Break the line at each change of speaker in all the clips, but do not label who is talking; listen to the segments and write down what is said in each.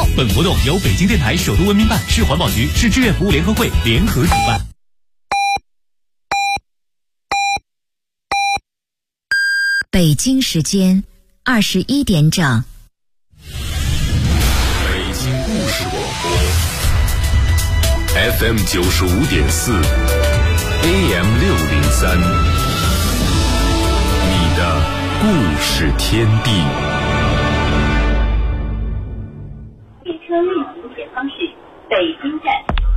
本活动由北京电台首都文明办、市环保局、市志愿服务联合会联合主办。
北京时间21点整。
北京故事广播 FM 95.4 AM 603，你的故事天地。
列车运行前方是北京站。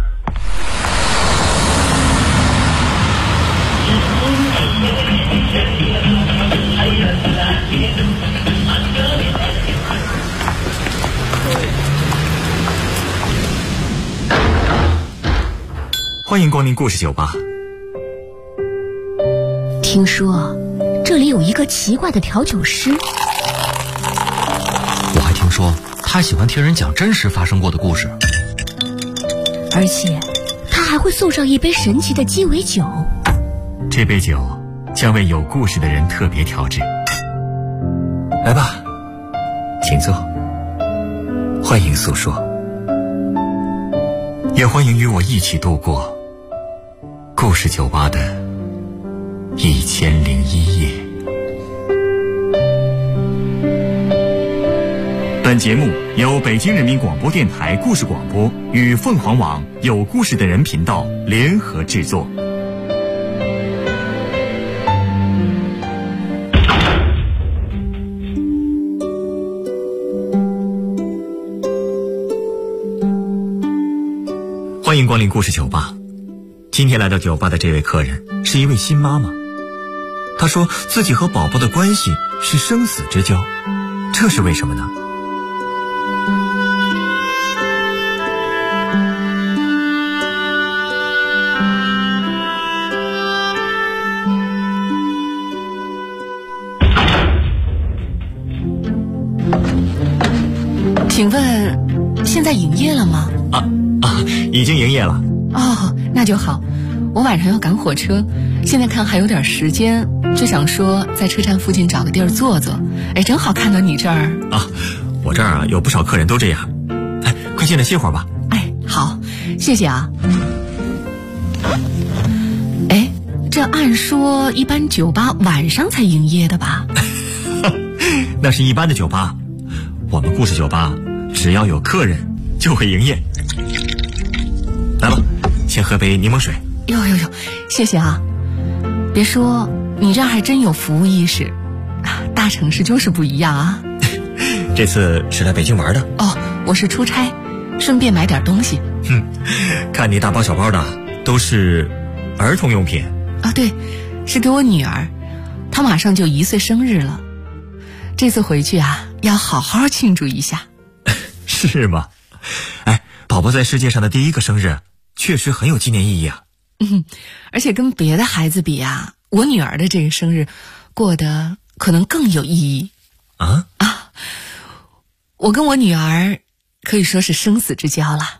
欢迎光临故事酒吧。
听说这里有一个奇怪的调酒师，
我还听说他喜欢听人讲真实发生过的故事，
而且他还会送上一杯神奇的鸡尾酒。
这杯酒将为有故事的人特别调制。来吧，请坐，欢迎诉说，也欢迎与我一起度过故事酒吧的1001夜。本节目由北京人民广播电台故事广播与凤凰网有故事的人频道联合制作。欢迎光临故事酒吧。今天来到酒吧的这位客人是一位新妈妈，她说自己和宝宝的关系是生死之交，这是为什么呢？
请问现在营业了吗？
已经营业了。
哦，那就好。我晚上要赶火车，现在看还有点时间，就想说在车站附近找个地儿坐坐。哎，正好看到你这儿
啊，我这儿有不少客人都这样。哎，快进来歇会儿吧。
哎，好，谢谢啊。哎，这按说一般酒吧晚上才营业的吧？
那是一般的酒吧，我们故事酒吧只要有客人就会营业。来吧，先喝杯柠檬水。
哟，谢谢啊。别说，你这还真有服务意识，大城市就是不一样啊。
这次是来北京玩的？
哦，我是出差，顺便买点东西。
看你大包小包的都是儿童用品
啊。对，是给我女儿，她马上就1岁生日了，这次回去啊要好好庆祝一下。
是吗？哎，宝宝在世界上的第一个生日确实很有纪念意义啊。
而且跟别的孩子比啊，我女儿的这个生日过得可能更有意义啊！我跟我女儿可以说是生死之交了。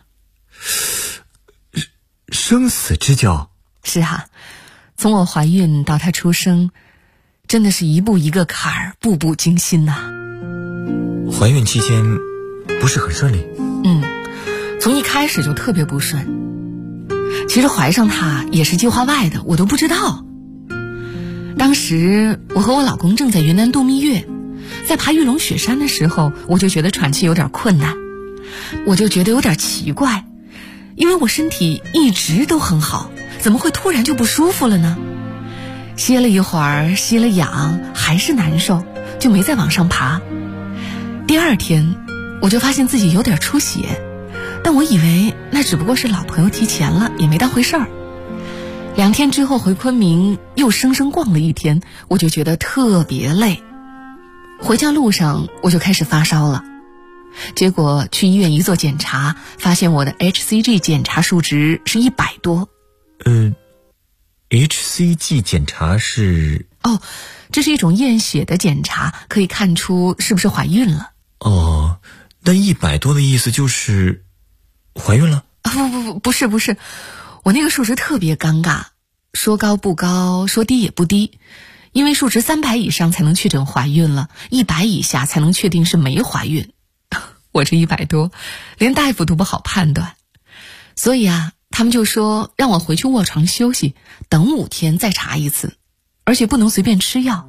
生死之交？
是啊，从我怀孕到她出生，真的是一步一个坎儿，步步惊心呐。
怀孕期间不是很顺利？
从一开始就特别不顺。其实怀上她也是计划外的，我都不知道。当时我和我老公正在云南度蜜月，在爬玉龙雪山的时候，我就觉得喘气有点困难，我就觉得有点奇怪，因为我身体一直都很好，怎么会突然就不舒服了呢？歇了一会儿，吸了氧，还是难受，就没再往上爬。第二天我就发现自己有点出血，但我以为那只不过是老朋友提前了，也没当回事儿。2天之后回昆明又生生逛了1天，我就觉得特别累。回家路上我就开始发烧了，结果去医院一做检查，发现我的 HCG 检查数值是100多。
HCG 检查是？
这是一种验血的检查，可以看出是不是怀孕了。
那100多的意思就是怀孕了？
不是，我那个数值特别尴尬，说高不高，说低也不低，因为数值300以上才能确诊怀孕了，100以下才能确定是没怀孕。 我这100多，连大夫都不好判断。所以啊，他们就说让我回去卧床休息，等5天再查一次，而且不能随便吃药。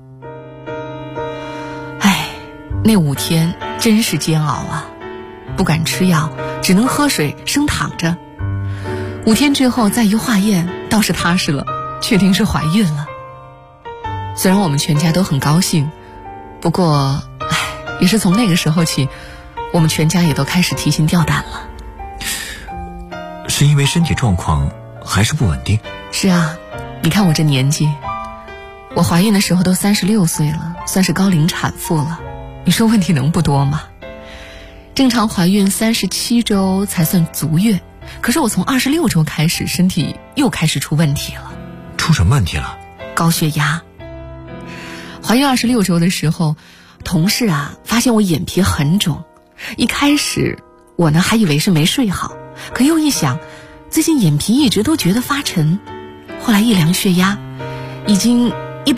那5天真是煎熬啊，不敢吃药，只能喝水生躺着。5天之后再一化验，倒是踏实了，确定是怀孕了。虽然我们全家都很高兴，不过也是从那个时候起，我们全家也都开始提心吊胆了。
是因为身体状况还是不稳定？
是啊，你看我这年纪，我怀孕的时候都36岁了，算是高龄产妇了。你说问题能不多吗？正常怀孕37周才算足月，可是我从26周开始，身体又开始出问题了。
出什么问题了？
高血压。怀孕26周的时候，同事啊发现我眼皮很肿，一开始我呢还以为是没睡好，可又一想，最近眼皮一直都觉得发沉，后来一量血压，已经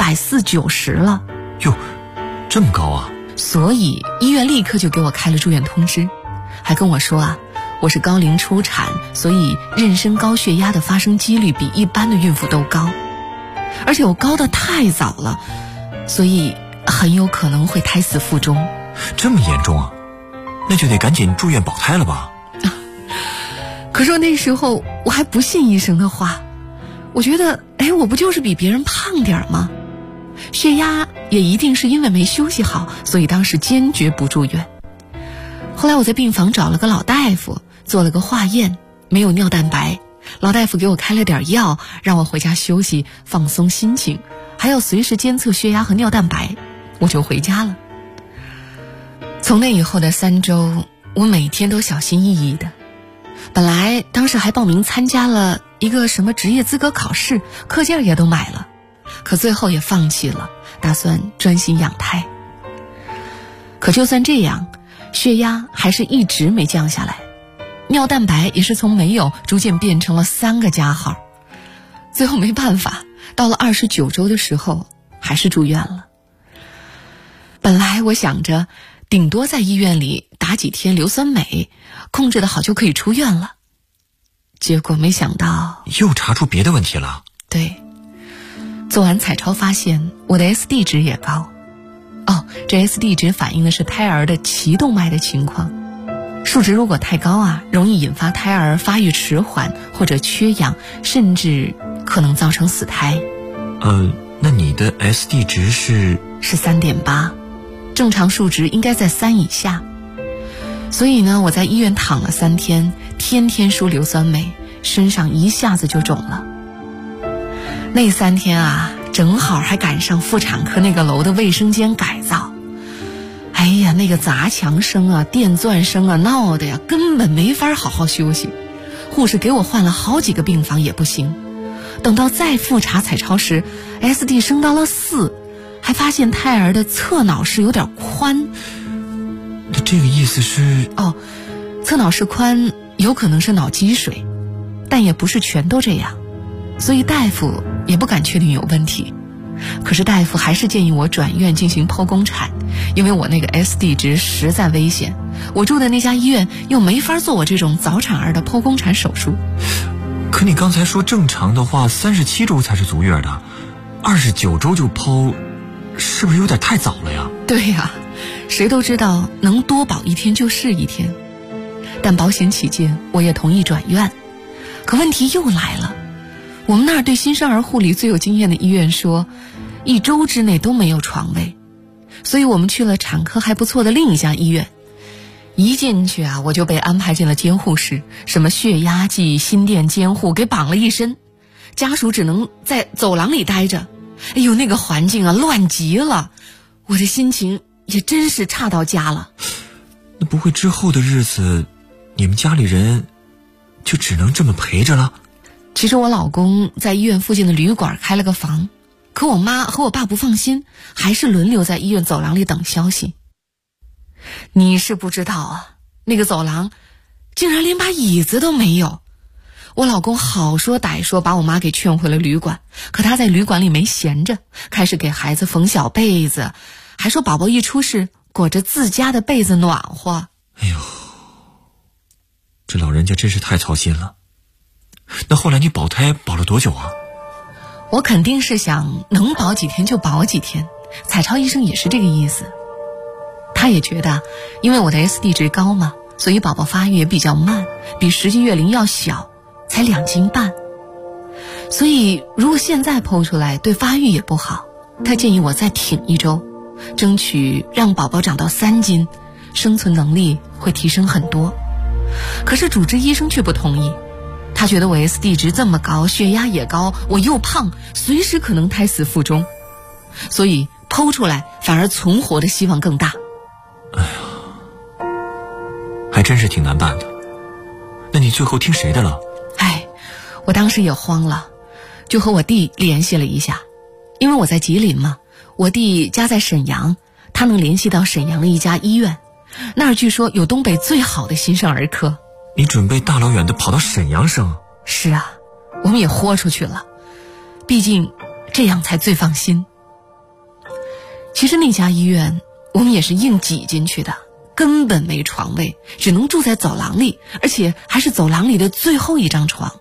140/90了。
哟，这么高啊！
所以医院立刻就给我开了住院通知，还跟我说啊，我是高龄初产，所以妊娠高血压的发生几率比一般的孕妇都高，而且我高得太早了，所以很有可能会胎死腹中。
这么严重啊？那就得赶紧住院保胎了吧？
可是那时候我还不信医生的话，我觉得我不就是比别人胖点吗？血压也一定是因为没休息好，所以当时坚决不住院。后来我在病房找了个老大夫，做了个化验，没有尿蛋白。老大夫给我开了点药，让我回家休息放松心情，还要随时监测血压和尿蛋白，我就回家了。从那以后的3周，我每天都小心翼翼的。本来当时还报名参加了一个什么职业资格考试，课件也都买了，可最后也放弃了，打算专心养胎。可就算这样，血压还是一直没降下来，尿蛋白也是从没有逐渐变成了3个加号。最后没办法，到了29周的时候还是住院了。本来我想着顶多在医院里打几天硫酸镁，控制得好就可以出院了。结果没想到
又查出别的问题了。
对，做完彩超发现我的 SD 值也高。这 SD 值反映的是胎儿的脐动脉的情况，数值如果太高啊，容易引发胎儿发育迟缓或者缺氧，甚至可能造成死胎。
那你的 SD 值是
3.8， 正常数值应该在3以下。所以呢，我在医院躺了3天，天天输硫酸镁，身上一下子就肿了。那3天啊，正好还赶上妇产科那个楼的卫生间改造。哎呀，那个砸墙声啊，电钻声啊，闹的呀，根本没法好好休息。护士给我换了好几个病房也不行。等到再复查彩超时 ，SD 升到了4，还发现胎儿的侧脑室有点宽。
那这个意思是？
侧脑室宽有可能是脑积水，但也不是全都这样，所以大夫也不敢确定有问题。可是大夫还是建议我转院进行剖宫产，因为我那个 SD 值实在危险，我住的那家医院又没法做我这种早产儿的剖宫产手术。
可你刚才说正常的话37周才是足月的，29周就剖，是不是有点太早了呀？
对呀，谁都知道能多保1天就是1天，但保险起见，我也同意转院。可问题又来了，我们那儿对新生儿护理最有经验的医院说，1周之内都没有床位，所以我们去了产科还不错的另一家医院。一进去啊，我就被安排进了监护室，什么血压计、心电监护给绑了一身，家属只能在走廊里待着。哎呦，那个环境啊，乱极了，我的心情也真是差到家了。
那不会之后的日子，你们家里人就只能这么陪着了？
其实我老公在医院附近的旅馆开了个房，可我妈和我爸不放心，还是轮流在医院走廊里等消息。你是不知道啊，那个走廊竟然连把椅子都没有。我老公好说歹说把我妈给劝回了旅馆，可他在旅馆里没闲着，开始给孩子缝小被子，还说宝宝一出世裹着自家的被子暖和。
哎呦，这老人家真是太操心了。那后来你保胎保了多久啊？
我肯定是想能保几天就保几天，彩超医生也是这个意思。他也觉得因为我的 SD 值高嘛，所以宝宝发育也比较慢，比实际月龄要小，才2斤半。所以如果现在剖出来对发育也不好，他建议我再挺1周，争取让宝宝长到3斤，生存能力会提升很多。可是主治医生却不同意，他觉得我 SD 值这么高，血压也高，我又胖，随时可能胎死腹中，所以剖出来反而存活的希望更大。
哎呀，还真是挺难办的。那你最后听谁的了？
我当时也慌了，就和我弟联系了一下，因为我在吉林嘛，我弟家在沈阳，他能联系到沈阳的一家医院，那儿据说有东北最好的新生儿科。
你准备大老远的跑到沈阳生？
是啊，我们也豁出去了，毕竟这样才最放心。其实那家医院我们也是硬挤进去的，根本没床位，只能住在走廊里，而且还是走廊里的最后一张床。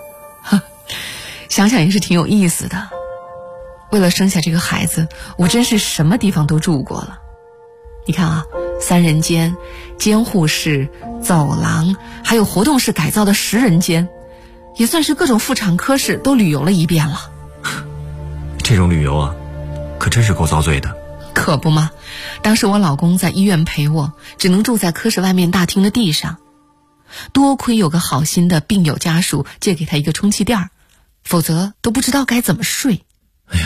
想想也是挺有意思的。为了生下这个孩子，我真是什么地方都住过了。你看啊，3人间、监护室、走廊，还有活动室改造的10人间，也算是各种妇产科室都旅游了一遍了。
这种旅游啊，可真是够遭罪的。
可不嘛，当时我老公在医院陪我，只能住在科室外面大厅的地上。多亏有个好心的病友家属借给他一个充气垫，否则都不知道该怎么睡。
哎呀，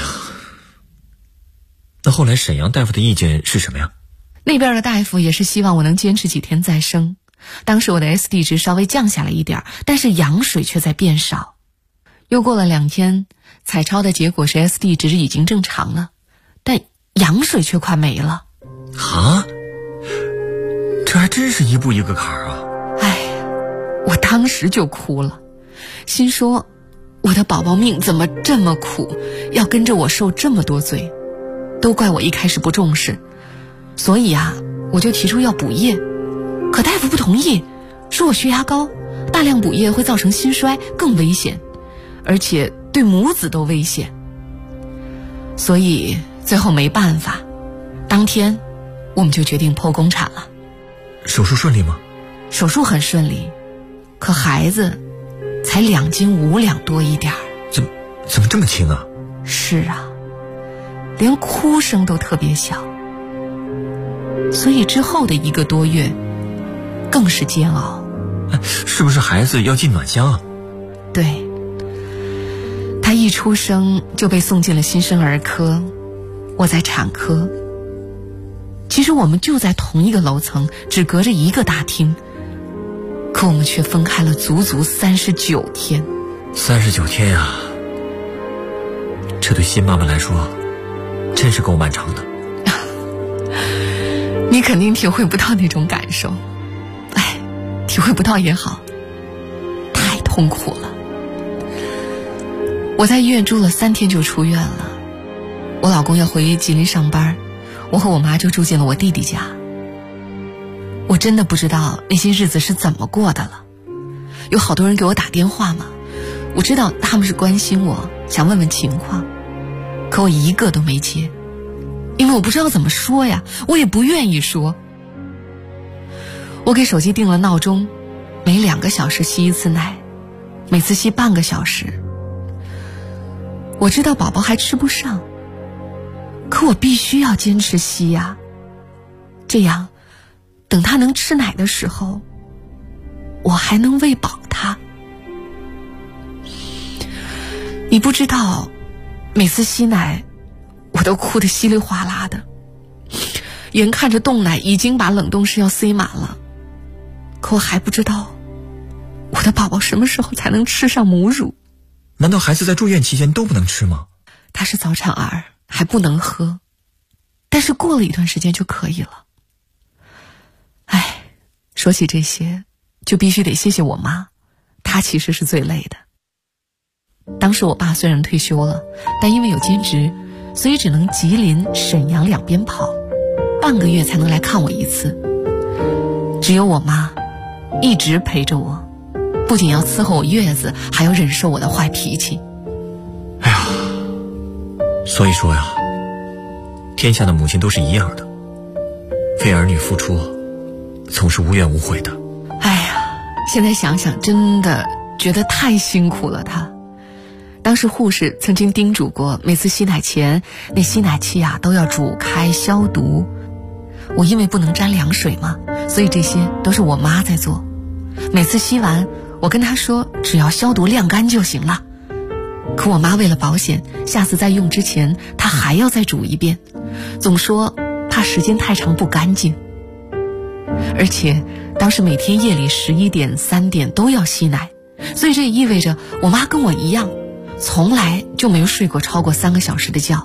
那后来沈阳大夫的意见是什么呀？
那边的大夫也是希望我能坚持几天再生。当时我的 SD 值稍微降下来一点，但是羊水却在变少。又过了2天，彩超的结果是 SD 值已经正常了，但羊水却快没了。
啊？这还真是一步一个坎儿啊！
我当时就哭了，心说我的宝宝命怎么这么苦，要跟着我受这么多罪，都怪我一开始不重视。所以啊，我就提出要补液，可大夫不同意，说我血压高，大量补液会造成心衰，更危险，而且对母子都危险。所以最后没办法，当天我们就决定剖宫产了。
手术顺利吗？
手术很顺利，可孩子才2斤5两多一点儿。
怎么这么轻啊？
是啊，连哭声都特别小。所以之后的1个多月更是煎熬。
是不是孩子要进暖箱啊？
对，他一出生就被送进了新生儿科，我在产科。其实我们就在同一个楼层，只隔着1个大厅，可我们却分开了足足39天。
39天呀，这对新妈妈来说真是够漫长的。
你肯定体会不到那种感受，体会不到也好，太痛苦了。我在医院住了3天就出院了，我老公要回吉林上班，我和我妈就住进了我弟弟家。我真的不知道那些日子是怎么过的了。有好多人给我打电话嘛，我知道他们是关心我，想问问情况，可我一个都没接，因为我不知道怎么说呀，我也不愿意说。我给手机定了闹钟，每2个小时吸1次奶，每次吸半个小时。我知道宝宝还吃不上，可我必须要坚持吸呀，这样等他能吃奶的时候，我还能喂饱他。你不知道，每次吸奶我都哭得稀里哗啦的，眼看着冻奶已经把冷冻室要塞满了，可我还不知道我的宝宝什么时候才能吃上母乳。
难道孩子在住院期间都不能吃吗？
他是早产儿，还不能喝，但是过了一段时间就可以了。说起这些就必须得谢谢我妈，她其实是最累的。当时我爸虽然退休了，但因为有兼职，所以只能吉林、沈阳2边跑，半个月才能来看我1次。 只有我妈一直陪着我，不仅要伺候我月子，还要忍受我的坏脾气。
哎呀，所以说呀，天下的母亲都是一样的，为儿女付出总是无怨无悔的。
哎呀，现在想想真的觉得太辛苦了她。当时护士曾经叮嘱过，每次吸奶前那吸奶器啊都要煮开消毒。我因为不能沾凉水嘛，所以这些都是我妈在做。每次吸完，我跟她说只要消毒晾干就行了。可我妈为了保险，下次在用之前她还要再煮一遍，总说怕时间太长不干净。而且当时每天夜里11点、3点都要吸奶，所以这也意味着我妈跟我一样，从来就没有睡过超过3个小时的觉。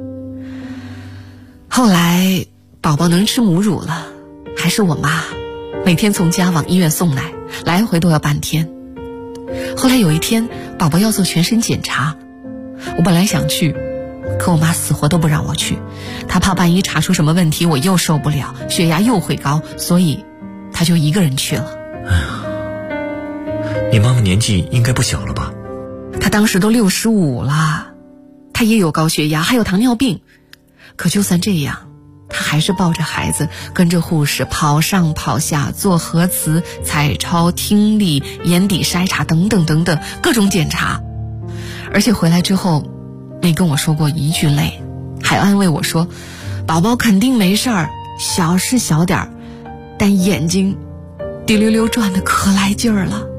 后来宝宝能吃母乳了，还是我妈每天从家往医院送奶，来回都要半天。后来有一天宝宝要做全身检查，我本来想去，可我妈死活都不让我去，她怕万一查出什么问题我又受不了，血压又会高，所以她就一个人去了。
哎呀，你妈妈年纪应该不小了吧？
她当时都65了，她也有高血压，还有糖尿病。可就算这样，她还是抱着孩子跟着护士跑上跑下，做核磁、彩超、听力、眼底筛查等等等等各种检查。而且回来之后没跟我说过一句累，还安慰我说宝宝肯定没事儿，小是小点儿，但眼睛滴溜溜转得可来劲儿了。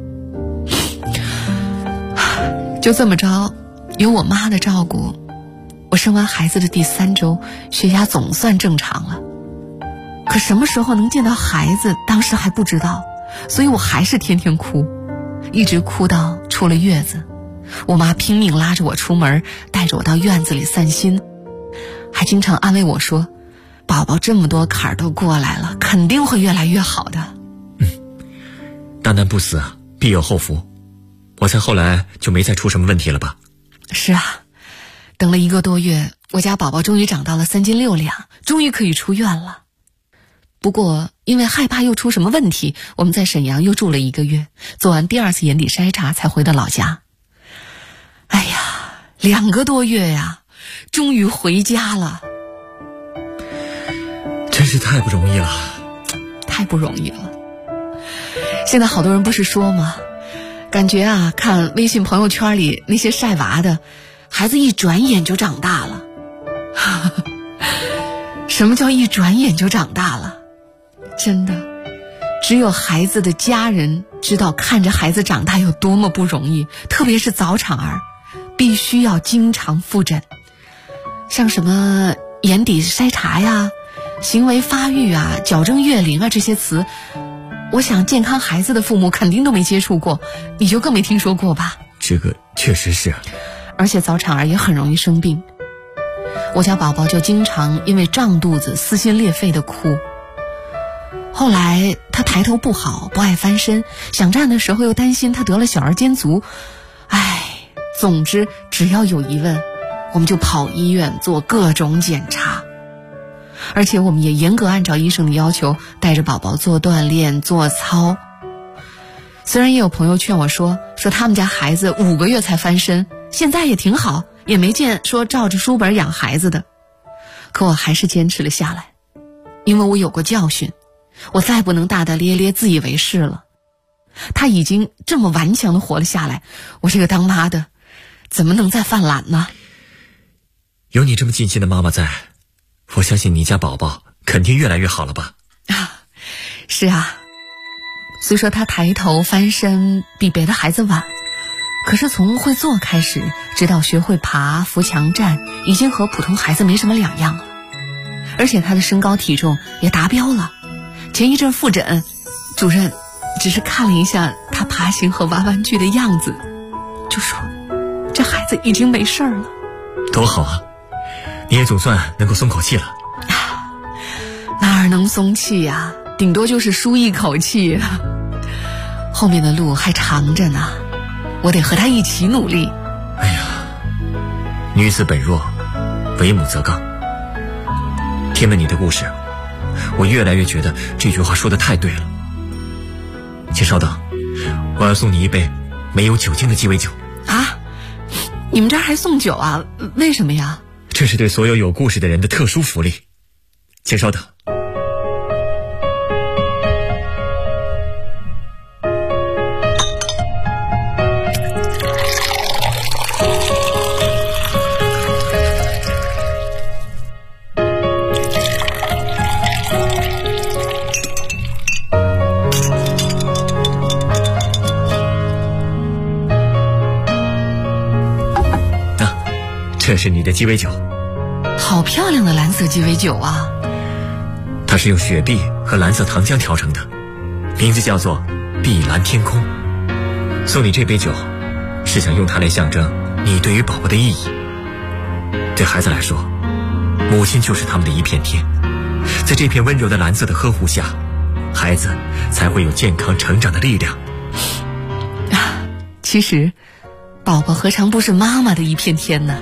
就这么着，有我妈的照顾，我生完孩子的第3周，血压总算正常了。可什么时候能见到孩子，当时还不知道，所以我还是天天哭，一直哭到出了月子。我妈拼命拉着我出门，带着我到院子里散心，还经常安慰我说，宝宝这么多坎儿都过来了，肯定会越来越好的。
大难不死啊，必有后福。我猜后来就没再出什么问题了吧？
是啊，等了1个多月，我家宝宝终于长到了3斤6两，终于可以出院了。不过因为害怕又出什么问题，我们在沈阳又住了1个月，做完第2次眼底筛查才回到老家。哎呀，2个多月呀，终于回家了。
真是太不容易了，
太不容易了。现在好多人不是说吗，感觉啊，看微信朋友圈里那些晒娃的，孩子一转眼就长大了。什么叫一转眼就长大了？真的，只有孩子的家人知道看着孩子长大有多么不容易，特别是早产儿，必须要经常复诊。像什么眼底筛查呀、行为发育啊、矫正月龄啊这些词，我想健康孩子的父母肯定都没接触过，你就更没听说过吧？
这个确实是。
而且早产儿也很容易生病，我家宝宝就经常因为胀肚子撕心裂肺的哭。后来他抬头不好，不爱翻身，想站的时候又担心他得了小儿肩足。总之只要有疑问，我们就跑医院做各种检查。而且我们也严格按照医生的要求带着宝宝做锻炼做操。虽然也有朋友劝我说他们家孩子5个月才翻身，现在也挺好，也没见说照着书本养孩子的，可我还是坚持了下来，因为我有过教训，我再不能大大咧咧自以为是了。他已经这么顽强地活了下来，我这个当妈的怎么能再犯懒呢？
有你这么尽心的妈妈在，我相信你家宝宝肯定越来越好了吧？
是啊，虽说他抬头翻身比别的孩子晚，可是从会坐开始，直到学会爬扶墙站，已经和普通孩子没什么两样了。而且他的身高体重也达标了。前一阵复诊，主任只是看了一下他爬行和玩玩具的样子，就说这孩子已经没事了。
多好啊，你也总算能够松口气了。
哪能松气呀，顶多就是舒一口气了。后面的路还长着呢，我得和他一起努力。
哎呀，女子本弱，为母则刚。听了你的故事， 我越来越觉得这句话说的太对了。请稍等，我要送你一杯没有酒精的鸡尾酒。
啊？你们这儿还送酒啊？为什么呀？
这是对所有有故事的人的特殊福利。请稍等。这是你的鸡尾酒。
好漂亮的蓝色鸡尾酒啊！
它是用雪碧和蓝色糖浆调成的，名字叫做碧蓝天空。送你这杯酒，是想用它来象征你对于宝宝的意义。对孩子来说，母亲就是他们的一片天，在这片温柔的蓝色的呵护下，孩子才会有健康成长的力量。
其实，宝宝何尝不是妈妈的一片天呢？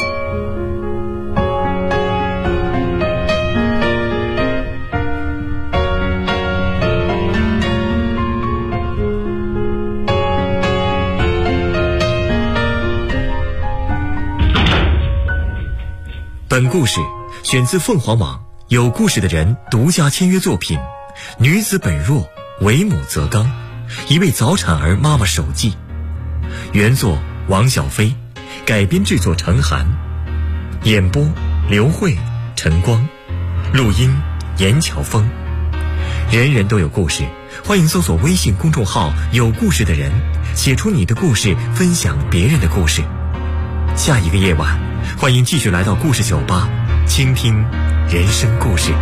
本故事选自凤凰网有故事的人独家签约作品《女子本弱，为母则刚》，一位早产儿妈妈手记。原作王小飞，改编制作程涵，演播刘慧、陈光，录音严乔峰。人人都有故事，欢迎搜索微信公众号有故事的人，写出你的故事，分享别人的故事。下一个夜晚，欢迎继续来到故事酒吧，倾听人生故事。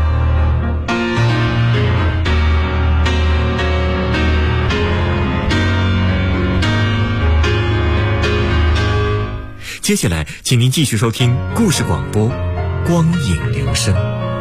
接下来，请您继续收听故事广播《光影留声》。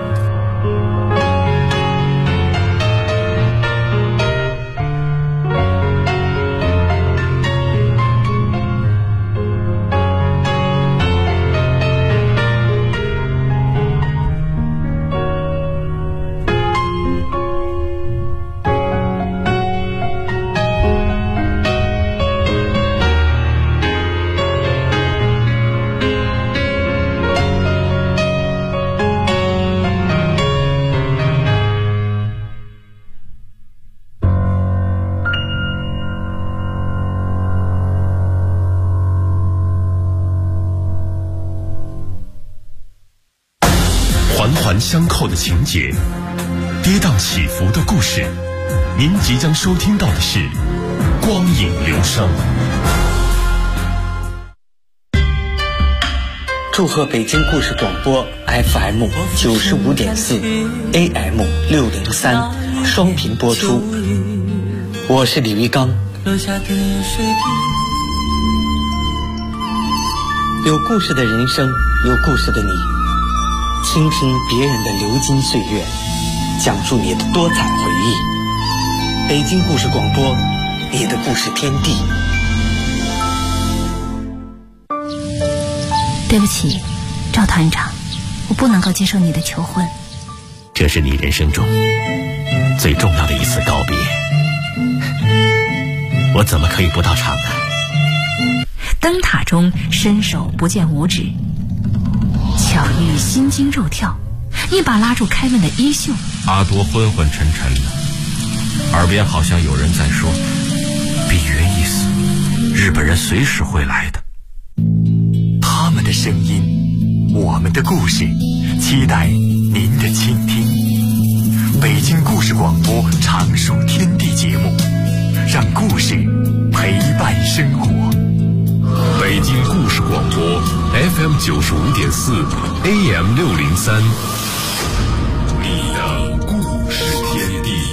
环环相扣的情节，跌宕起伏的故事，您即将收听到的是《光影留声》。
祝贺北京故事广播 FM 95.4 AM 603双频播出，我是李玉刚。有故事的人生，有故事的你，倾听别人的流金岁月，讲述你的多彩回忆。北京故事广播，你的故事天地。
对不起，赵团长，我不能够接受你的求婚。
这是你人生中最重要的一次告别，我怎么可以不到场呢？
灯塔中伸手不见五指，巧遇心惊肉跳，一把拉住凯文的衣袖。
阿多昏昏沉沉的，耳边好像有人在说：“比约一死，日本人随时会来的。”
他们的声音，我们的故事，期待您的倾听。北京故事广播常数天地节目，让故事陪伴生活。
北京故事广播 FM 95.4 AM 603，你的故事天地。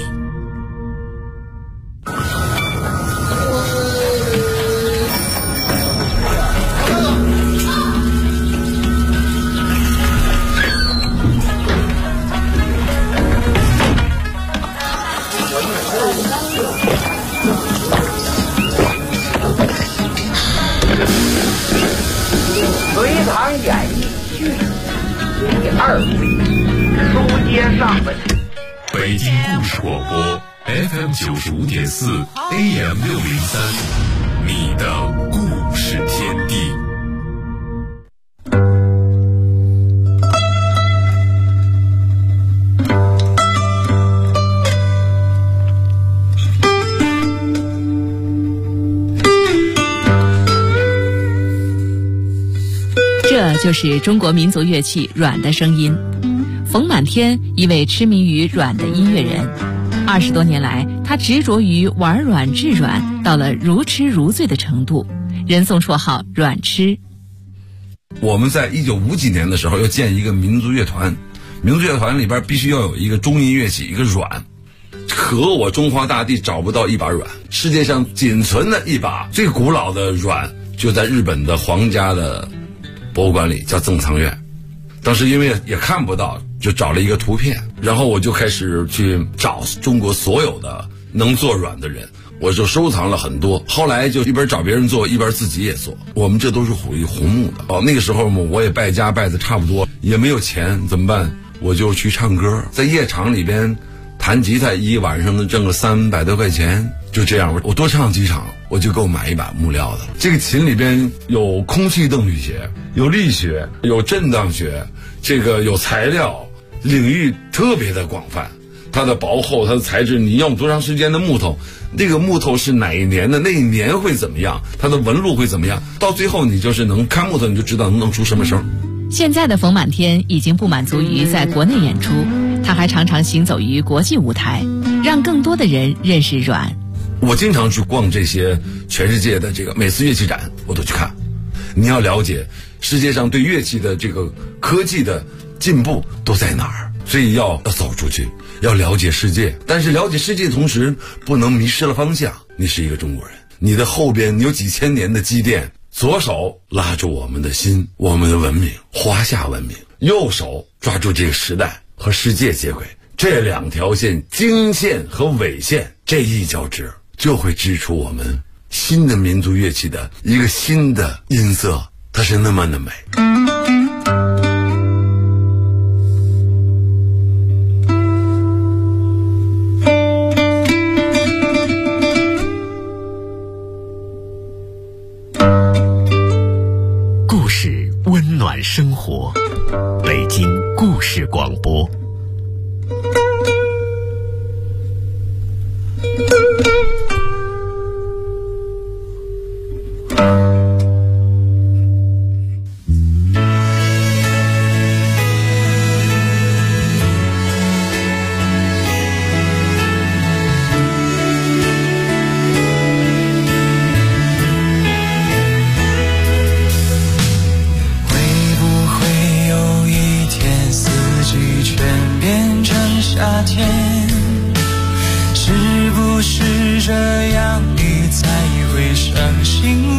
隋唐演义续第2回，书接上文。
95.4 AM603，你的故事天地。
这就是中国民族乐器阮的声音。冯满天，一位痴迷于阮的音乐人，20多年来，他执着于玩阮制阮，到了如痴如醉的程度，人送绰号阮痴。
我们在1950几年的时候要建一个民族乐团，民族乐团里边必须要有一个中音乐器，一个阮。可我中华大地找不到一把阮，世界上仅存的一把最古老的阮，就在日本的皇家的博物馆里，叫赠藏院。当时因为也看不到，就找了一个图片，然后我就开始去找中国所有的能做阮的人，我就收藏了很多。后来就一边找别人做，一边自己也做。我们这都是属于红木的。那个时候我也败家败的差不多，也没有钱，怎么办？我就去唱歌，在夜场里边弹吉他，一晚上能挣个300多块钱。就这样，我多唱几场，我就够买一把木料的。这个琴里边有空气动力学，有力学，有震荡学，这个有材料，领域特别的广泛。它的薄厚，它的材质，你用多长时间的木头，那个木头是哪一年的，那一年会怎么样，它的纹路会怎么样，到最后你就是能看木头，你就知道能弄出什么声。
现在的冯满天已经不满足于在国内演出，他还常常行走于国际舞台，让更多的人认识阮。
我经常去逛这些全世界的这个每次乐器展，我都去看。你要了解世界上对乐器的这个科技的进步都在哪儿，所以要走出去，要了解世界。但是了解世界的同时，不能迷失了方向。你是一个中国人，你的后边有几千年的积淀，左手拉住我们的心，我们的文明，华夏文明；右手抓住这个时代和世界接轨。这两条线，经线和纬线，这一交织，就会织出我们新的民族乐器的一个新的音色，它是那么的美。
故事温暖生活，北京故事广播。
是不是这样你才会相信